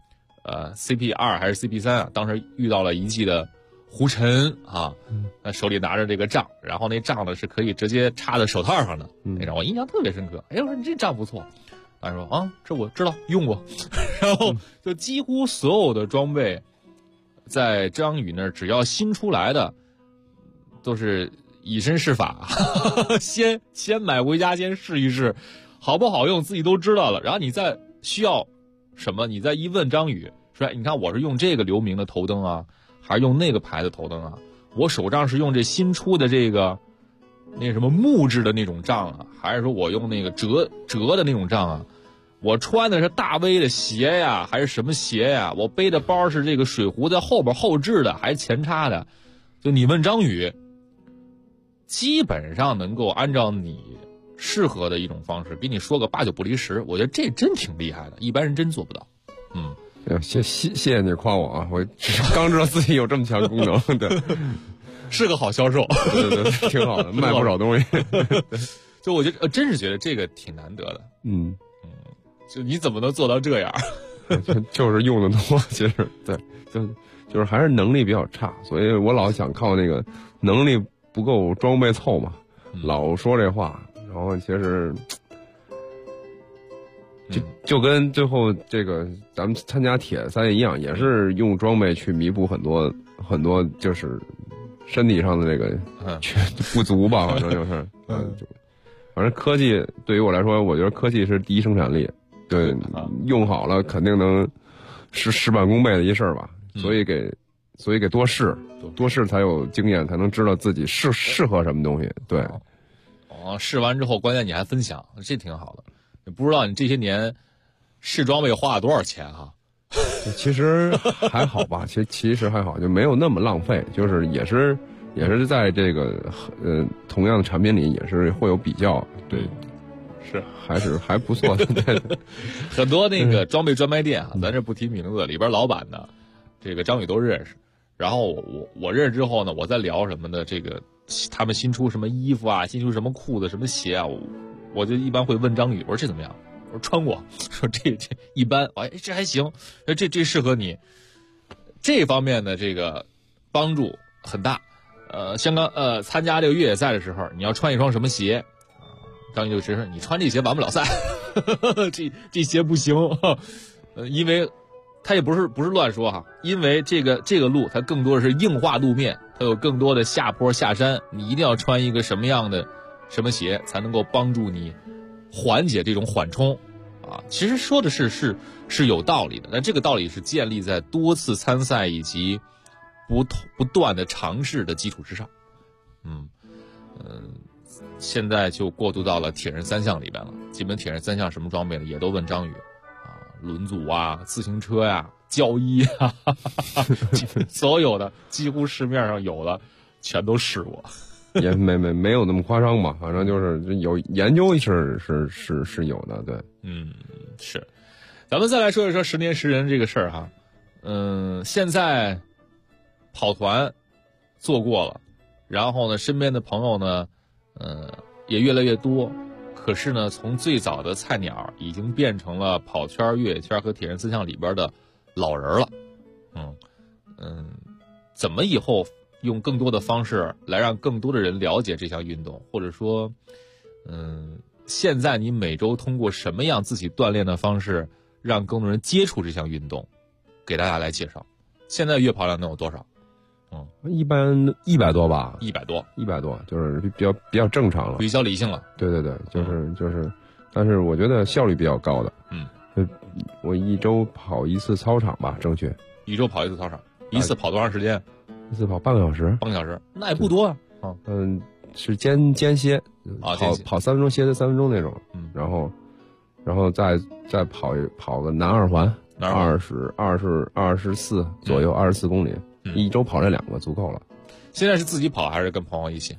CP2还是 CP3啊，当时遇到了一季的胡晨啊，手里拿着这个杖，然后那杖呢是可以直接插在手套上的，那让我印象特别深刻。哎，我说你这杖不错，他说啊，这我知道用过，然后就几乎所有的装备，在张宇那儿只要新出来的，都是以身试法，先买回家先试一试，好不好用自己都知道了。然后你再需要什么，你再一问张宇说，你看我是用这个刘明的头灯啊，还是用那个牌的头灯啊？我手杖是用这新出的这个那什么木质的那种杖啊，还是说我用那个折的那种杖啊？我穿的是大 V 的鞋呀，还是什么鞋呀？我背的包是这个水壶在后边后置的，还是前插的？就你问张宇，基本上能够按照你适合的一种方式给你说个8、9不离10，我觉得这真挺厉害的，一般人真做不到。 谢谢你夸我啊！我刚知道自己有这么强功能，对， 是个好销售， 对，挺好的，卖不少东西。 就我觉得真是觉得这个挺难得的。就你怎么能做到这样？ 就是用的多，其实对，就是还是能力比较差，所以我老想靠那个能力不够装备凑嘛，老说这话，然后其实就跟最后这个咱们参加铁三一样，也是用装备去弥补很多就是身体上的这个不足吧，反正就是反正科技对于我来说，我觉得科技是第一生产力，对，用好了肯定能是事半功倍的一事儿吧，所以给多试才有经验，才能知道自己适合什么东西，对。 试完之后，关键你还分享，这挺好的。也不知道你这些年试装备花了多少钱哈？ 其实还好吧，其实还好，就没有那么浪费，就是也是在这个同样的产品里也是会有比较，对， 是还不错的。对很多那个装备专卖店啊，咱这不提名字，里边老板呢，这个张宇都认识。然后我认识之后呢，我在聊什么的，这个他们新出什么衣服啊，新出什么裤子、什么鞋啊，我就一般会问张宇，我说这怎么样？我说穿过，说这一般，哎，这还行，这适合你。这方面的这个帮助很大。香港参加这个越野赛的时候，你要穿一双什么鞋？张宇就直说你穿这鞋完不了赛，这鞋不行，因为他也不是乱说哈，因为这个路它更多的是硬化路面，它有更多的下坡下山，你一定要穿一个什么样的什么鞋才能够帮助你缓解这种缓冲啊。其实说的是有道理的，但这个道理是建立在多次参赛以及不断的尝试的基础之上。现在就过渡到了铁人三项里边了，基本铁人三项什么装备呢，也都问张宇啊，轮组啊、自行车呀、胶衣啊，所有的几乎市面上有的全都试过。 也没有那么夸张吧，反正就是有研究是有的，对， 是。咱们再来说一说10年10人这个事儿哈，现在跑团做过了，然后呢，身边的朋友呢，也越来越多，可是呢，从最早的菜鸟已经变成了跑圈、越野圈和铁人三项里边的老人了，怎么以后用更多的方式来让更多的人了解这项运动，或者说，现在你每周通过什么样自己锻炼的方式，让更多人接触这项运动，给大家来介绍。现在月跑量能有多少？ 一般100多吧 ，100多， 就是比较正常了， 比较理性了。 对，就是，但是我觉得效率比较高的。我一周跑一次操场吧，争取。 一周跑一次操场，一次跑多长时间？ 一次跑半个小时。 半个小时，那也不多啊。 是间歇啊， 跑3分钟歇3分钟那种。然后再跑个南二环，24左右，24公里。一周跑这2个足够了。 现在是自己跑还是跟朋友一起？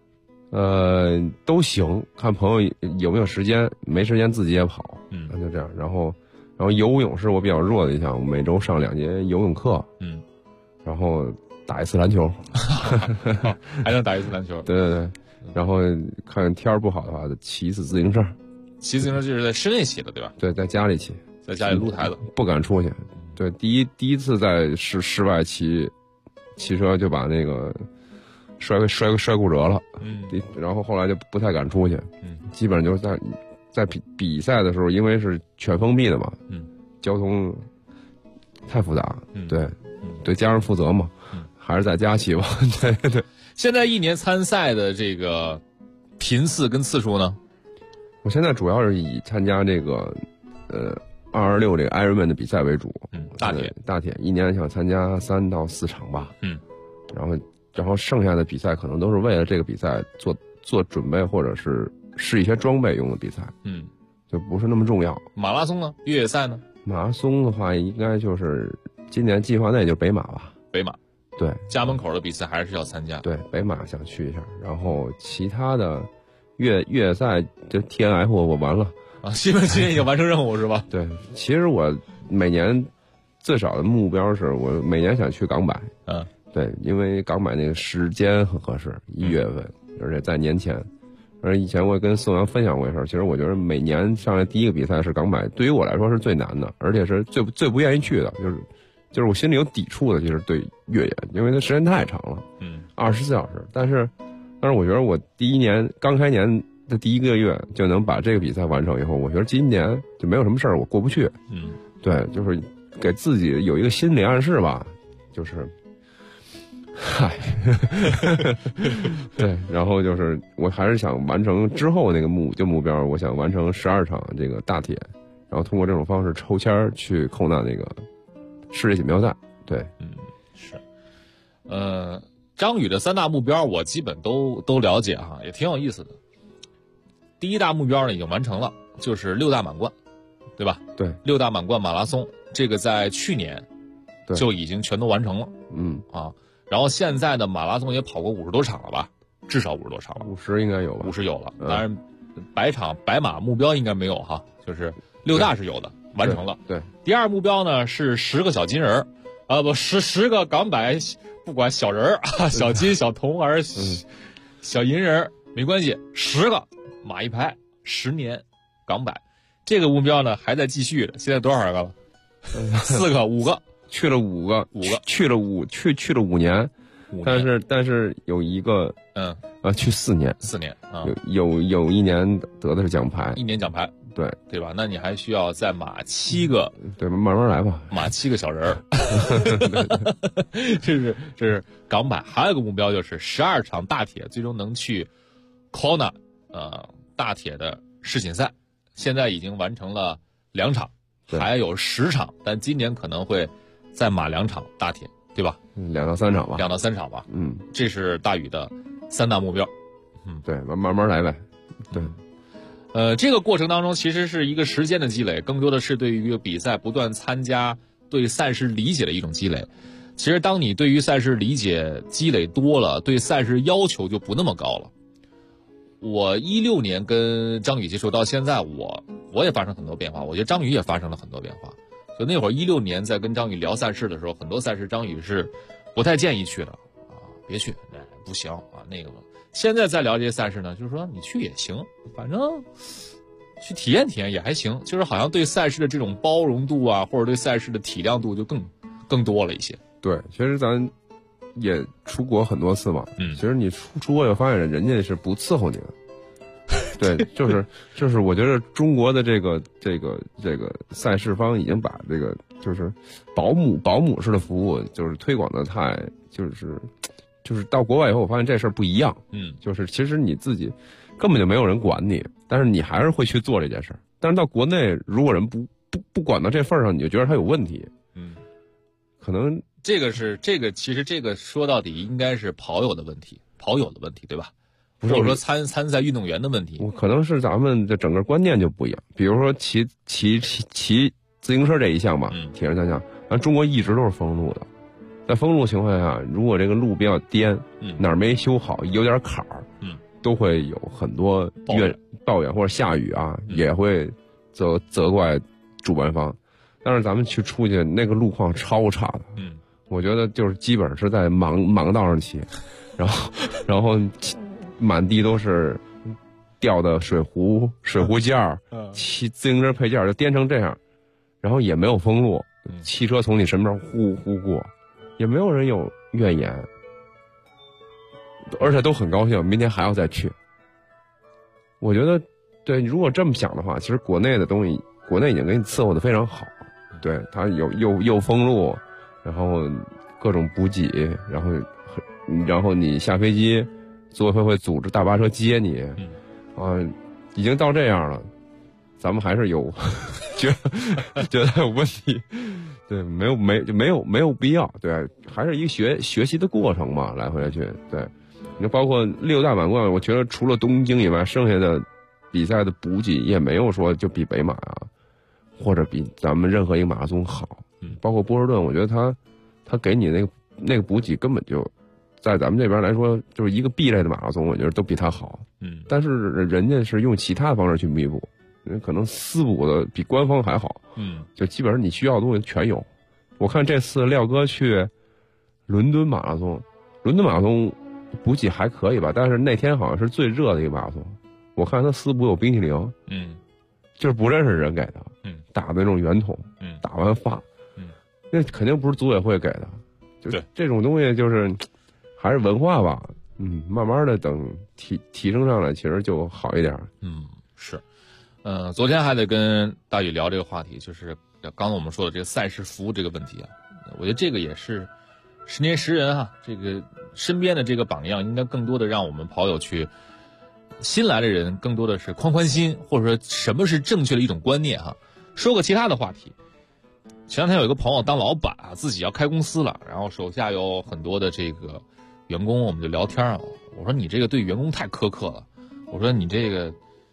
都行，看朋友有没有时间，没时间自己也跑。那就这样。然后游泳是我比较弱的一项，我每周上2节游泳课。然后打一次篮球， 还能打一次篮球。 对。然后看天不好的话，骑一次自行车。 骑自行车就是在室内骑的，对吧？ 对，在家里骑， 在家里撸台子， 不敢出去。对，第一次在室外骑车就把那个摔骨折了。然后后来就不太敢出去。基本上就是在比赛的时候，因为是全封闭的嘛。交通太复杂。对家人负责嘛。还是在家骑吧。对。 现在一年参赛的这个频次跟次数呢？ 我现在主要是以参加这个226这个 Ironman 的比赛为主。大铁一年想参加3到4场吧。然后剩下的比赛可能都是为了这个比赛做准备，或者是试一些装备用的比赛。就不是那么重要。 马拉松呢？越野赛呢？ 马拉松的话，应该就是今年计划内就是北马吧。 北马。 对， 家门口的比赛还是要参加。 对，北马想去一下，然后其他的越野赛就 TNF 我完了啊，今年已经完成任务是吧？ 对，其实我每年最少的目标是我每年想去港百。对，因为港百那个时间很合适，1月份，而且在年前。而以前我也跟宋阳分享过一事儿，其实我觉得每年上来第一个比赛是港百，对于我来说是最难的，而且是最不愿意去的，就是我心里有抵触的，就是对越野，因为它时间太长了，24小时。但是我觉得我第一年刚开年的第1个月就能把这个比赛完成以后，我觉得今年就没有什么事儿我过不去。对，就是给自己有一个心理暗示吧，就是，对，然后就是我还是想完成之后那个目标，我想完成12场这个大铁，然后通过这种方式抽签去扣纳那个世界锦标赛。对， 是，张宇的3大目标我基本都了解哈，也挺有意思的。第一大目标呢已经完成了，就是6大满贯， 对吧？ 对 ，6大满贯马拉松，这个在去年就已经全都完成了。然后现在的马拉松也跑过50多场了吧？至少50多场了 ，50应该有吧 ？50有了，当然白马目标应该没有哈，就是6大是有的，完成了。 对， 第二目标呢是10个小金人10个港百，不管小人啊，小金、小铜还是小银人没关系，10个马一排，10年港百。这个目标呢还在继续的，现在多少个了？4个、5个， 去了5个，去了5年，但是有一个去4年 ，4年啊， 有一年得的是奖牌 ，1年奖牌，对吧？那你还需要再马7个， 对，慢慢来吧， 马7个小人儿，这是港百。还有一个目标就是12场大铁最终能去 Kona 大铁的世锦赛。现在已经完成了2场，还有10场，但今年可能会再马2场大铁，对吧 ？2到3场吧。 2到3场吧。这是大宇的3大目标。 对，慢慢来呗。对， 这个过程当中其实是一个时间的积累，更多的是对于比赛不断参加、对赛事理解的一种积累。其实当你对于赛事理解积累多了，对赛事要求就不那么高了。我16年跟张宇接触到现在，我也发生很多变化，我觉得张宇也发生了很多变化。就那会儿16年在跟张宇聊赛事的时候，很多赛事张宇是不太建议去的别去，不行那个。现在再聊这些赛事呢，就是说你去也行，反正去体验体验也还行，就是好像对赛事的这种包容度或者对赛事的体谅度就更多了一些。 对，其实咱也出国很多次嘛，其实你出国以后发现人家是不伺候你的，对，就是我觉得中国的这个赛事方已经把这个就是保姆式的服务就是推广的太就是到国外以后，我发现这事儿不一样，就是其实你自己根本就没有人管你，但是你还是会去做这件事儿。但是到国内，如果人不管到这份儿上，你就觉得他有问题，可能。 其实这个说到底应该是跑友的问题，对吧？或者说参赛运动员的问题。 可能是咱们的整个观念就不一样。比如说骑自行车这一项吧，铁人三项，咱中国一直都是封路的。在封路情况下，如果这个路比较颠，哪儿没修好，有点坎儿，都会有很多抱怨或者下雨也会责怪主办方。但是咱们出去那个路况超差的，我觉得就是基本是在盲道上骑，然后满地都是掉的水壶件儿，骑自行车配件就颠成这样，然后也没有封路，汽车从你身边呼呼过，也没有人有怨言，而且都很高兴，明天还要再去。我觉得，对，如果这么想的话，其实国内的东西，国内已经给你伺候的非常好，对，它又封路。然后各种补给，然后你下飞机，组委会组织大巴车接你，已经到这样了，咱们还是有觉得有问题，对，没有必要，对，还是一个学习的过程嘛，来回来去，对，你包括6大满贯，我觉得除了东京以外，剩下的比赛的补给也没有说就比北马或者比咱们任何一个马拉松好。包括波士顿，我觉得他给你那个补给根本就在咱们这边来说就是一个 B 类的马拉松，我觉得都比他好。但是人家是用其他的方式去弥补，可能私补的比官方还好。就基本上你需要的东西全有。我看这次廖哥去伦敦马拉松补给还可以吧，但是那天好像是最热的一个马拉松，我看他私补有冰淇淋，就是不认识人给的，打的那种圆筒，打完发。那肯定不是组委会给的，就这种东西就是还是文化吧，慢慢的等提升上来，其实就好一点。 是，昨天还得跟大宇聊这个话题，就是刚才我们说的这个赛事服务这个问题我觉得这个也是10年10人这个身边的这个榜样，应该更多的让我们跑友去新来的人更多的是宽心，或者说什么是正确的一种观念说个其他的话题。前两天有一个朋友当老板自己要开公司了，然后手下有很多的这个员工，我们就聊天我说你这个对员工太苛刻了，我说你这个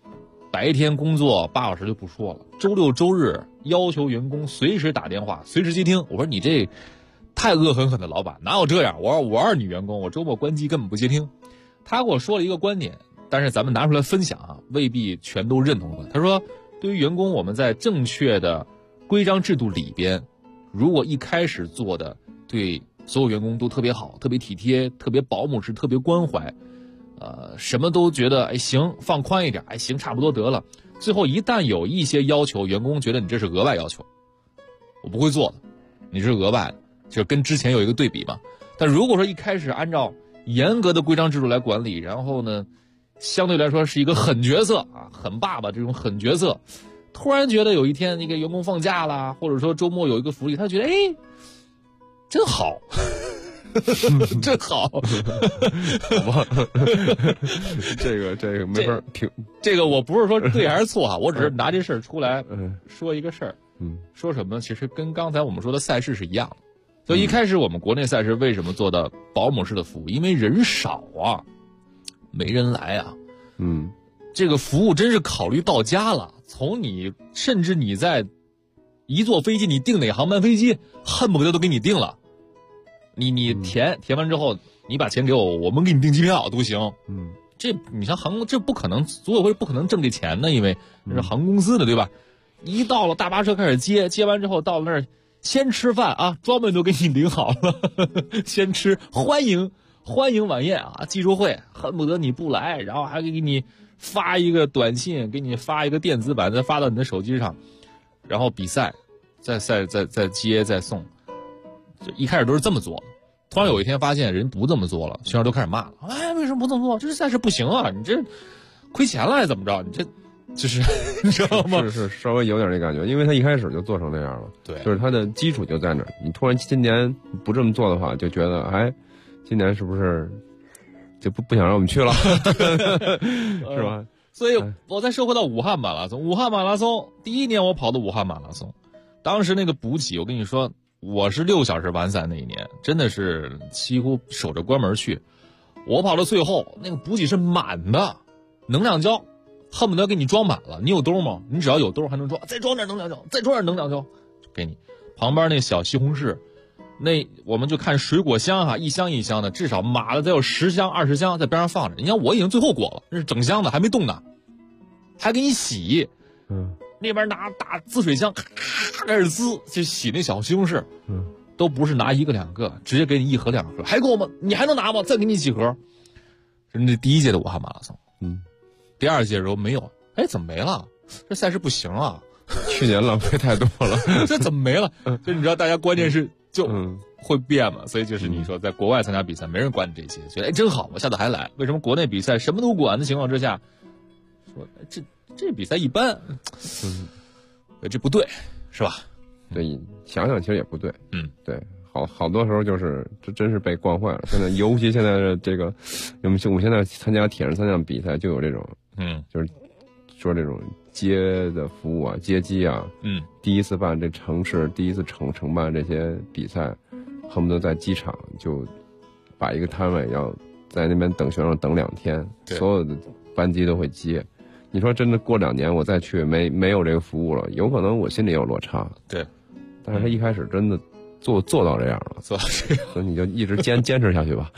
白天工作8小时就不说了，周六周日要求员工随时打电话，随时接听。我说你这太恶狠狠的老板，哪有这样？我要是你员工，我周末关机根本不接听。他给我说了一个观点，但是咱们拿出来分享啊，未必全都认同的。他说，对于员工，我们在正确的规章制度里边，如果一开始做的对所有员工都特别好、特别体贴、特别保姆式、特别关怀，什么都觉得哎行，放宽一点，哎行，差不多得了。最后一旦有一些要求，员工觉得你这是额外要求，我不会做的，你是额外的，就跟之前有一个对比嘛。但如果说一开始按照严格的规章制度来管理，然后呢，相对来说是一个狠角色啊，狠爸爸这种狠角色，突然觉得有一天那个员工放假啦，或者说周末有一个福利，他觉得哎，真好。真好，好吧？这个没法评。 这个我不是说对还是错啊，我只是拿这事儿出来说一个事儿。说什么呢？其实跟刚才我们说的赛事是一样的。所以一开始我们国内赛事为什么做到保姆式的服务？因为人少啊，没人来啊。这个服务真是考虑到家了。从你甚至你在一坐飞机，你订哪航班飞机，恨不得都给你订了。你填完之后，你把钱给我，我们给你订机票都行。这你像航空，这不可能，组委会不可能挣这钱呢，因为这是航空公司的，对吧？一到了大巴车开始接完之后，到了那儿先吃饭啊，装备都给你领好了，先吃，欢迎晚宴啊，技术会，恨不得你不来，然后还给你发一个短信，给你发一个电子版，再发到你的手机上，然后比赛，再接再送。就一开始都是这么做的，突然有一天发现人不这么做了，学生都开始骂了。哎，为什么不这么做？这赛事不行啊！你这亏钱了还是怎么着？你这就是你知道吗？ 是稍微有点那感觉，因为他一开始就做成那样了。 对， 就是他的基础就在那儿。你突然今年不这么做的话，就觉得哎，今年是不是就不想让我们去了？是吧？ 所以我再说回到武汉马拉松。武汉马拉松第一年我跑的武汉马拉松，当时那个补给，我跟你说。我是6小时完赛那一年，真的是几乎守着关门去。我跑到最后，那个补给是满的，能量胶恨不得给你装满了。你有兜吗？你只要有兜还能装，再装点能量胶，再装点能量胶，给你。旁边那小西红柿，那我们就看水果箱哈，一箱一箱的，至少码了得有10箱20箱在边上放着。你看我已经最后裹了，那是整箱的，还没动呢，还给你洗。那边拿大滋水枪，咔开始滋，就洗那小西红柿，都不是拿1个2个，直接给你1盒2盒，还够吗？你还能拿吗？再给你几盒。这是那第一届的武汉马拉松，第2届的时候没有，哎，怎么没了？这赛事不行啊！ 去年浪费太多了， 这怎么没了？就你知道，大家关键是就会变嘛，所以就是你说在国外参加比赛，没人管你这些，觉得哎真好，我下次还来。为什么国内比赛什么都管的情况之下，说这比赛一般，这不对，是吧？ 对，想想其实也不对。对，好多时候就是这真是被惯坏了。现在尤其现在的这个，我们现在参加铁人3项比赛就有这种，就是说这种接的服务啊、接机啊，第一次办这城市第一次承办这些比赛，恨不得在机场就把一个摊位要在那边等学生等2天，所有的班机都会接。你说真的过2年我再去没有这个服务了，有可能我心里有落差。 对， 但是他一开始真的做到这样了， 做到这样， 所以你就一直坚持下去吧。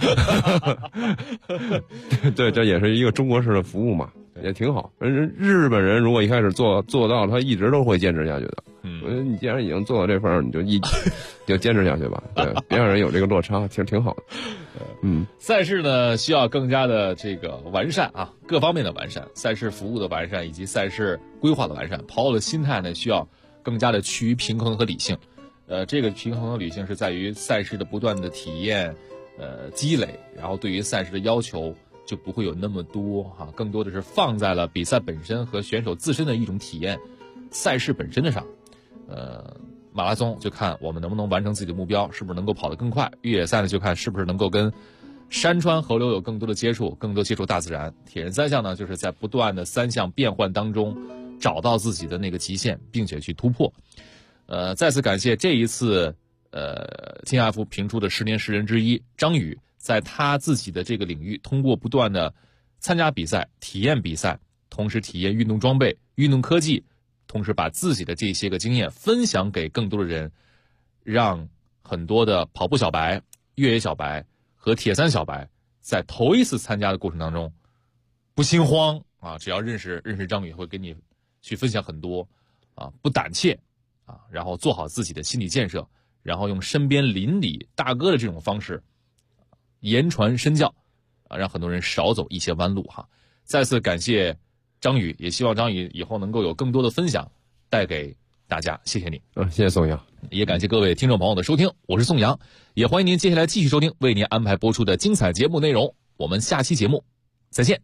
对，这也是一个中国式的服务嘛，也挺好。日本人如果一开始做到，他一直都会坚持下去的。我觉得你既然已经做到这份儿，你就坚持下去吧。对，别让人有这个落差，其实挺好的。 赛事呢需要更加的这个完善啊，各方面的完善，赛事服务的完善以及赛事规划的完善，跑友的心态呢需要更加的趋于平衡和理性。这个平衡和理性是在于赛事的不断的体验，积累，然后对于赛事的要求就不会有那么多哈，更多的是放在了比赛本身和选手自身的一种体验，赛事本身的上。马拉松就看我们能不能完成自己的目标，是不是能够跑得更快；越野赛呢就看是不是能够跟山川河流有更多的接触，更多接触大自然。铁人3项呢，就是在不断的3项变换当中找到自己的那个极限，并且去突破。再次感谢这一次TNF 评出的10年10人之一张宇，在他自己的这个领域通过不断的参加比赛、体验比赛，同同时体验运动装备、运动科技，同时把自己的这些个经验分享给更多的人，让很多的跑步小白、越野小白和铁三小白在头一次参加的过程当中不心慌啊，只要认识张宇会跟你去分享很多啊，不胆怯啊，然后做好自己的心理建设，然后用身边邻里大哥的这种方式言传身教啊，让很多人少走一些弯路哈。再次感谢张宇，也希望张宇以后能够有更多的分享带给大家，谢谢你。 谢谢宋阳， 也感谢各位听众朋友的收听，我是宋阳，也欢迎您接下来继续收听为您安排播出的精彩节目内容，我们下期节目再见。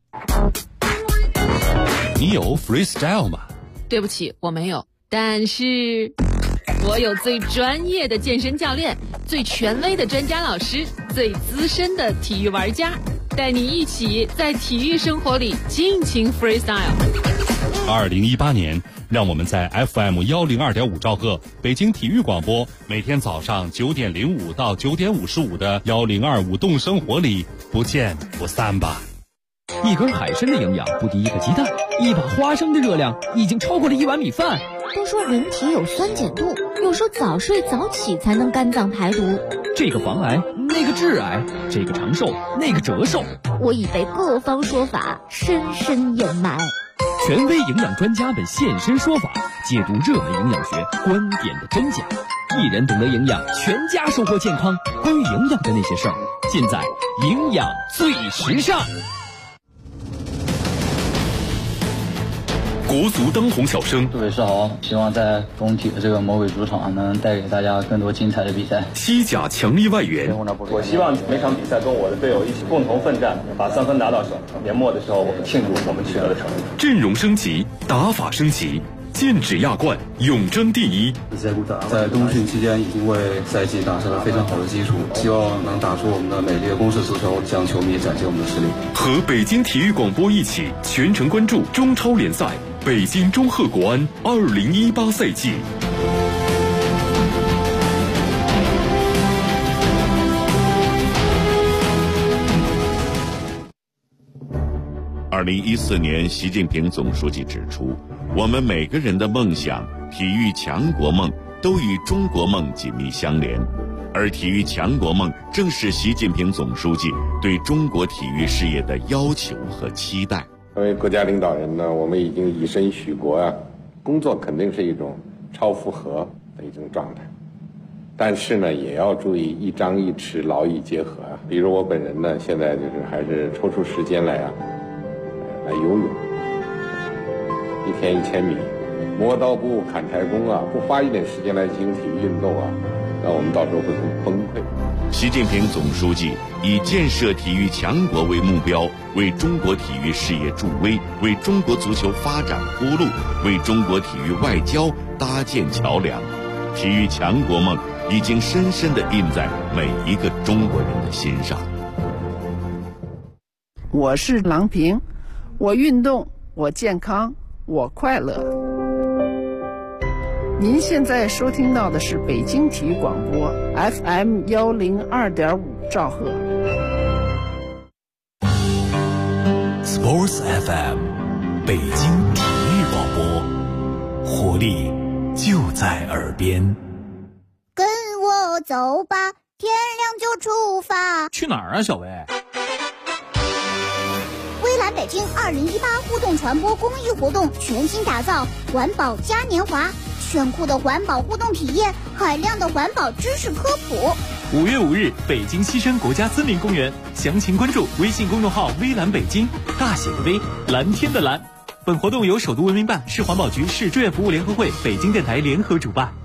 你有 freestyle 吗？ 对不起，我没有，但是我有最专业的健身教练，最权威的专家老师，最资深的体育玩家，带你一起在体育生活里尽情 freestyle。 2018年，让我们在 FM102.5 兆赫北京体育广播，每天早上9点05到9点55的102舞动生活里不见不散吧。 一根海参的营养不敌一个鸡蛋，一把花生的热量已经超过了1碗米饭。 都说人体有酸碱度，有时候早睡早起才能肝脏排毒。 这个防癌，那个致癌，这个长寿，那个折寿。 我已被各方说法深深掩埋。 权威营养专家们现身说法，解读热门营养学观点的真假。一人懂得营养，全家收获健康。关于营养的那些事儿，尽在营养最时尚。 国足当红小生， 杜伟世豪，希望在工体的这个魔鬼主场能带给大家更多精彩的比赛。 西甲强力外援， 我希望每场比赛跟我的队友一起共同奋战，把3分打到手。年末的时候，我们庆祝我们取得的成绩。 阵容升级，打法升级，剑指亚冠，永争第一。 在冬训期间已经为赛季打下了非常好的基础，希望能打出我们的美丽的攻势足球，向球迷展现我们的实力。 和北京体育广播一起全程关注中超联赛。北京中赫国安2018赛季。2014年，习近平总书记指出，我们每个人的梦想、体育强国梦都与中国梦紧密相连，而体育强国梦正是习近平总书记对中国体育事业的要求和期待。 作为国家领导人呢，我们已经以身许国啊，工作肯定是一种超负荷的一种状态，但是呢，也要注意一张一弛，劳逸结合啊。比如我本人呢，现在就是还是抽出时间来游泳，1天1000米，磨刀不误砍柴工啊，不花一点时间来进行体育运动啊，那我们到时候会很崩溃。 习近平总书记以建设体育强国为目标，为中国体育事业助威，为中国足球发展铺路，为中国体育外交搭建桥梁。体育强国梦已经深深地印在每一个中国人的心上。 我是郎平，我运动，我健康，我快乐。您现在收听到的是北京体育广播 FM102.5 兆赫。 Sports FM， 北京体育广播，活力就在耳边。 跟我走吧，天亮就出发。 去哪儿啊，小薇？ 微蓝北京2018互动传播公益活动全新打造环保嘉年华，炫酷的环保互动体验，海量的环保知识科普。 5月5日，北京西山国家森林公园，详情关注微信公众号微蓝北京，大写的微，蓝天的蓝。本活动由首都文明办、市环保局、市志愿服务联合会、北京电台联合主办。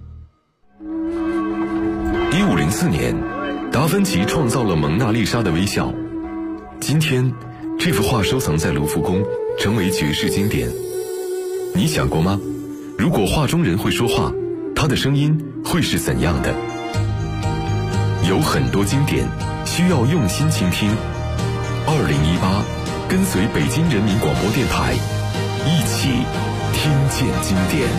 1504年，达芬奇创造了蒙娜丽莎的微笑。今天，这幅画收藏在卢浮宫，成为绝世经典。你想过吗？如果画中人会说话，他的声音会是怎样的？有很多经典需要用心倾听。2018，跟随北京人民广播电台，一起听见经典。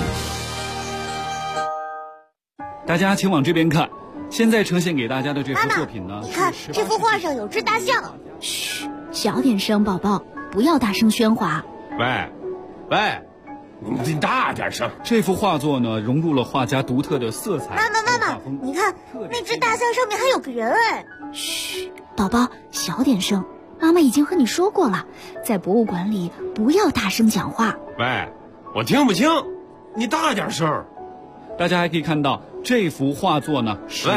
大家请往这边看，现在呈现给大家的这幅作品呢， 你看这幅画上有只大象。 嘘，小点声，宝宝，不要大声喧哗。 喂，你大点声。 这幅画作呢，融入了画家独特的色彩。 妈妈，你看那只大象上面还有个人哎。 嘘，宝宝，小点声。妈妈已经和你说过了，在博物馆里不要大声讲话。 喂，我听不清，你大点声。 大家还可以看到这幅画作呢，实